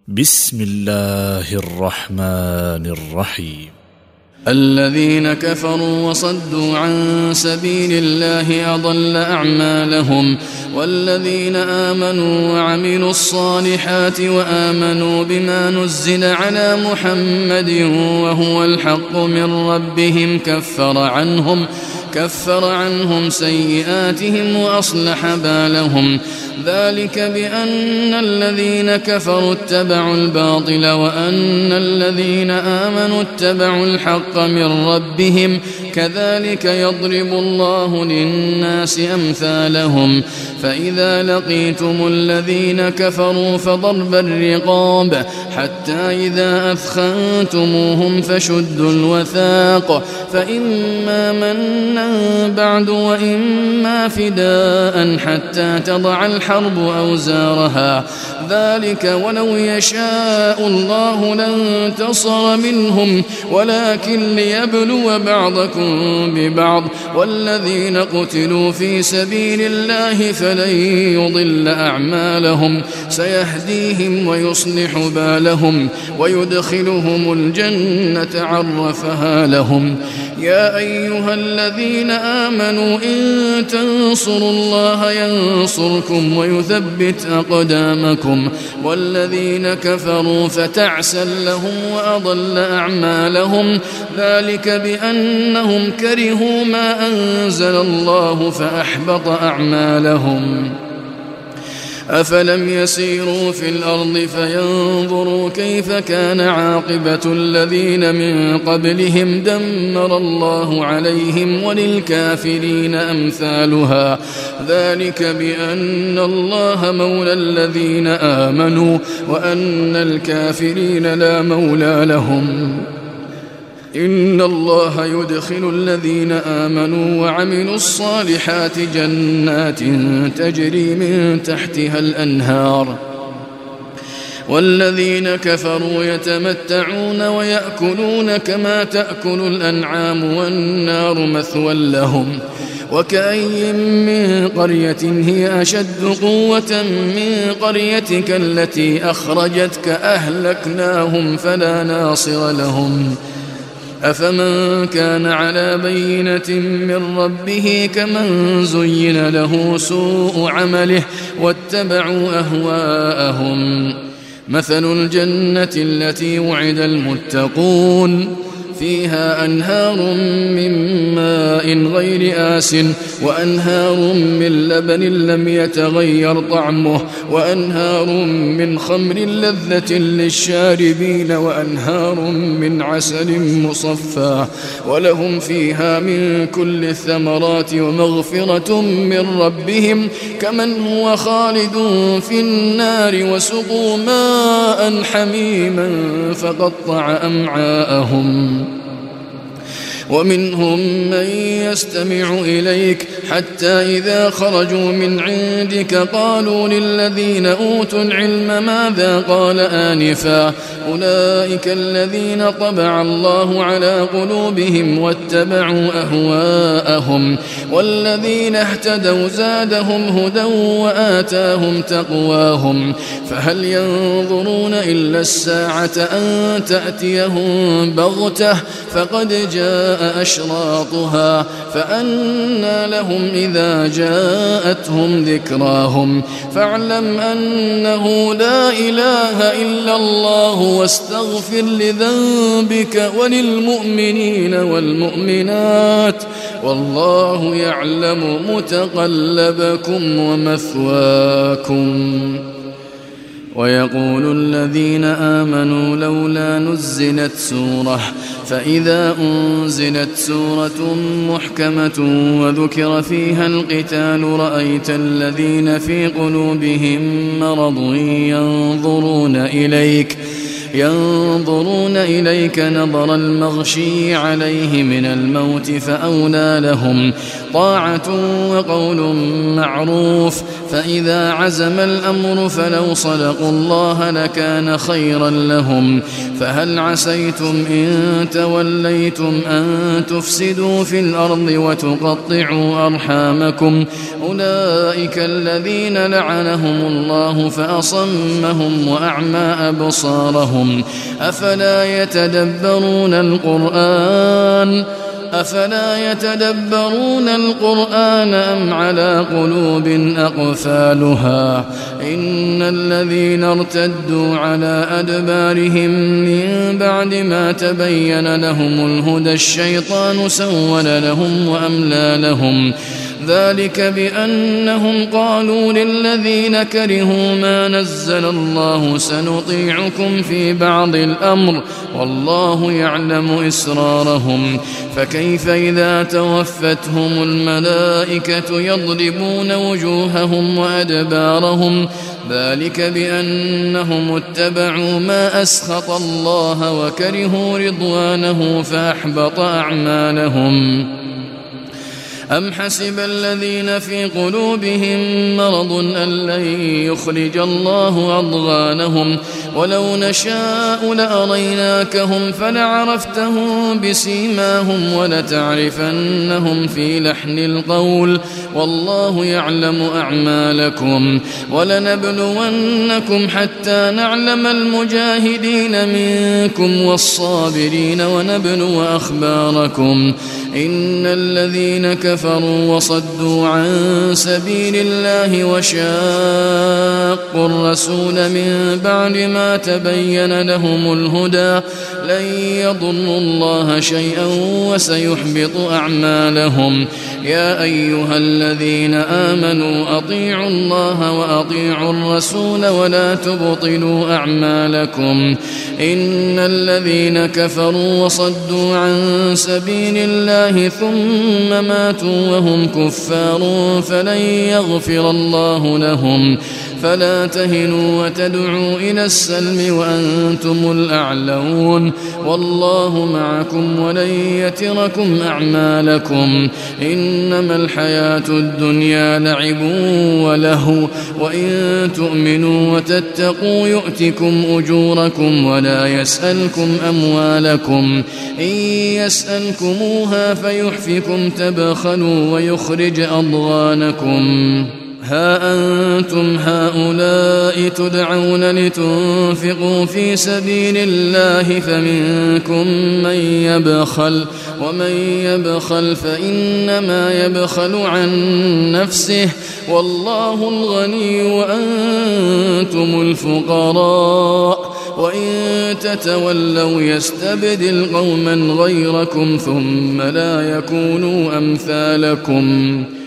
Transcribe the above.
بسم الله الرحمن الرحيم. الذين كفروا وصدوا عن سبيل الله أضل أعمالهم، والذين آمنوا وعملوا الصالحات وآمنوا بما نزل على محمد وهو الحق من ربهم كفر عنهم سيئاتهم وأصلح بالهم. ذلك بأن الذين كفروا اتبعوا الباطل وأن الذين آمنوا اتبعوا الحق من ربهم، كذلك يضرب الله للناس أمثالهم. فإذا لقيتم الذين كفروا فضرب الرقاب حتى إذا أثخنتموهم فشدوا الوثاق، فإما منا بعد وإما فداء حتى تضع الحرب أوزارها. ذلك ولو يشاء الله لانتصر منهم، ولكن ليبلو بعضكم ببعض. والذين قتلوا في سبيل الله فلن يضل أعمالهم، سيهديهم ويصلح بالهم ويدخلهم الجنة عرفها لهم. يا أيها الذين آمنوا إن تنصروا الله ينصركم ويثبت أقدامكم. والذين كفروا فتعسا لهم وأضل أعمالهم، ذلك بأنهم كرهوا ما أنزل الله فأحبط أعمالهم. أفلم يسيروا في الأرض فينظروا كيف كان عاقبة الذين من قبلهم، دمر الله عليهم وللكافرين أمثالها. ذلك بأن الله مولى الذين آمنوا وأن الكافرين لا مولى لهم. إن الله يدخل الذين آمنوا وعملوا الصالحات جنات تجري من تحتها الأنهار، والذين كفروا يتمتعون ويأكلون كما تأكل الأنعام والنار مثوى لهم. وكأي من قرية هي أشد قوة من قريتك التي أخرجتك أهلكناهم فلا ناصر لهم. أفمن كان على بينة من ربه كمن زين له سوء عمله واتبعوا أهواءهم. مثل الجنة التي وعد المتقون فيها أنهار من ماء غير آسٍ وأنهار من لبن لم يتغير طعمه وأنهار من خمر لذة للشاربين وأنهار من عسل مصفى، ولهم فيها من كل الثمرات ومغفرة من ربهم كمن هو خالد في النار وسقوا ماء حميما فقطع أمعاءهم. ومنهم من يستمع إليك حتى إذا خرجوا من عندك قالوا للذين أوتوا العلم ماذا قال آنفا، أولئك الذين طبع الله على قلوبهم واتبعوا أهواءهم. والذين اهتدوا زادهم هدى وآتاهم تقواهم. فهل ينظرون إلا الساعة أن تأتيهم بغتة فقد جاء أشراطها، فأنى لهم إذا جاءتهم ذكراهم. فاعلم أنه لا إله إلا الله واستغفر لذنبك وللمؤمنين والمؤمنات، والله يعلم متقلبكم ومثواكم. ويقول الذين آمنوا لولا نزلت سورة، فإذا أنزلت سورة محكمة وذكر فيها القتال رأيت الذين في قلوبهم مرض ينظرون إليك نظر المغشي عليه من الموت فأولى لهم طاعة وقول معروف فإذا عزم الأمر فلو صدقوا الله لكان خيرا لهم فهل عسيتم إن توليتم أن تفسدوا في الأرض وتقطعوا أرحامكم أولئك الذين لعنهم الله فأصمهم وأعمى أبصارهم أفلا يتدبرون القرآن أم على قلوب أقفالها إن الذين ارتدوا على أدبارهم من بعد ما تبين لهم الهدى الشيطان سول لهم وأملى لهم ذلك بأنهم قالوا للذين كرهوا ما نزل الله سنطيعكم في بعض الأمر والله يعلم إسرارهم فكيف إذا توفتهم الملائكة يضربون وجوههم وأدبارهم ذلك بأنهم اتبعوا ما أسخط الله وكرهوا رضوانه فأحبط أعمالهم أم حسب الذين في قلوبهم مرض أن لن يخرج الله أضغانهم ولو نشاء لأريناكهم فلعرفتهم بسيماهم ولتعرفنهم في لحن القول والله يعلم أعمالكم ولنبلونكم حتى نعلم المجاهدين منكم والصابرين ونبلو أخباركم إن الذين كفروا وصدوا عن سبيل الله وشاقوا الرسول من بعد ما تبين لهم الهدى لن يضروا الله شيئا وسيحبط أعمالهم يا أيها الذين آمنوا أطيعوا الله وأطيعوا الرسول ولا تبطلوا أعمالكم إن الذين كفروا وصدوا عن سبيل الله ثم ماتوا وهم كفار فلن يغفر الله لهم فلا تهنوا وتدعوا إلى السلم وأنتم الأعلون والله معكم ولن يتركم أعمالكم إنما الحياة الدنيا لعب ولهو وإن تؤمنوا وتتقوا يؤتكم أجوركم ولا يسألكم أموالكم إن يسألكموها فيحفكم تبخلوا ويخرج أضغانكم ها أنتم هؤلاء تدعون لتنفقوا في سبيل الله فمنكم من يبخل ومن يبخل فإنما يبخل عن نفسه والله الغني وأنتم الفقراء وإن تتولوا يستبدل قوما غيركم ثم لا يكونوا أمثالكم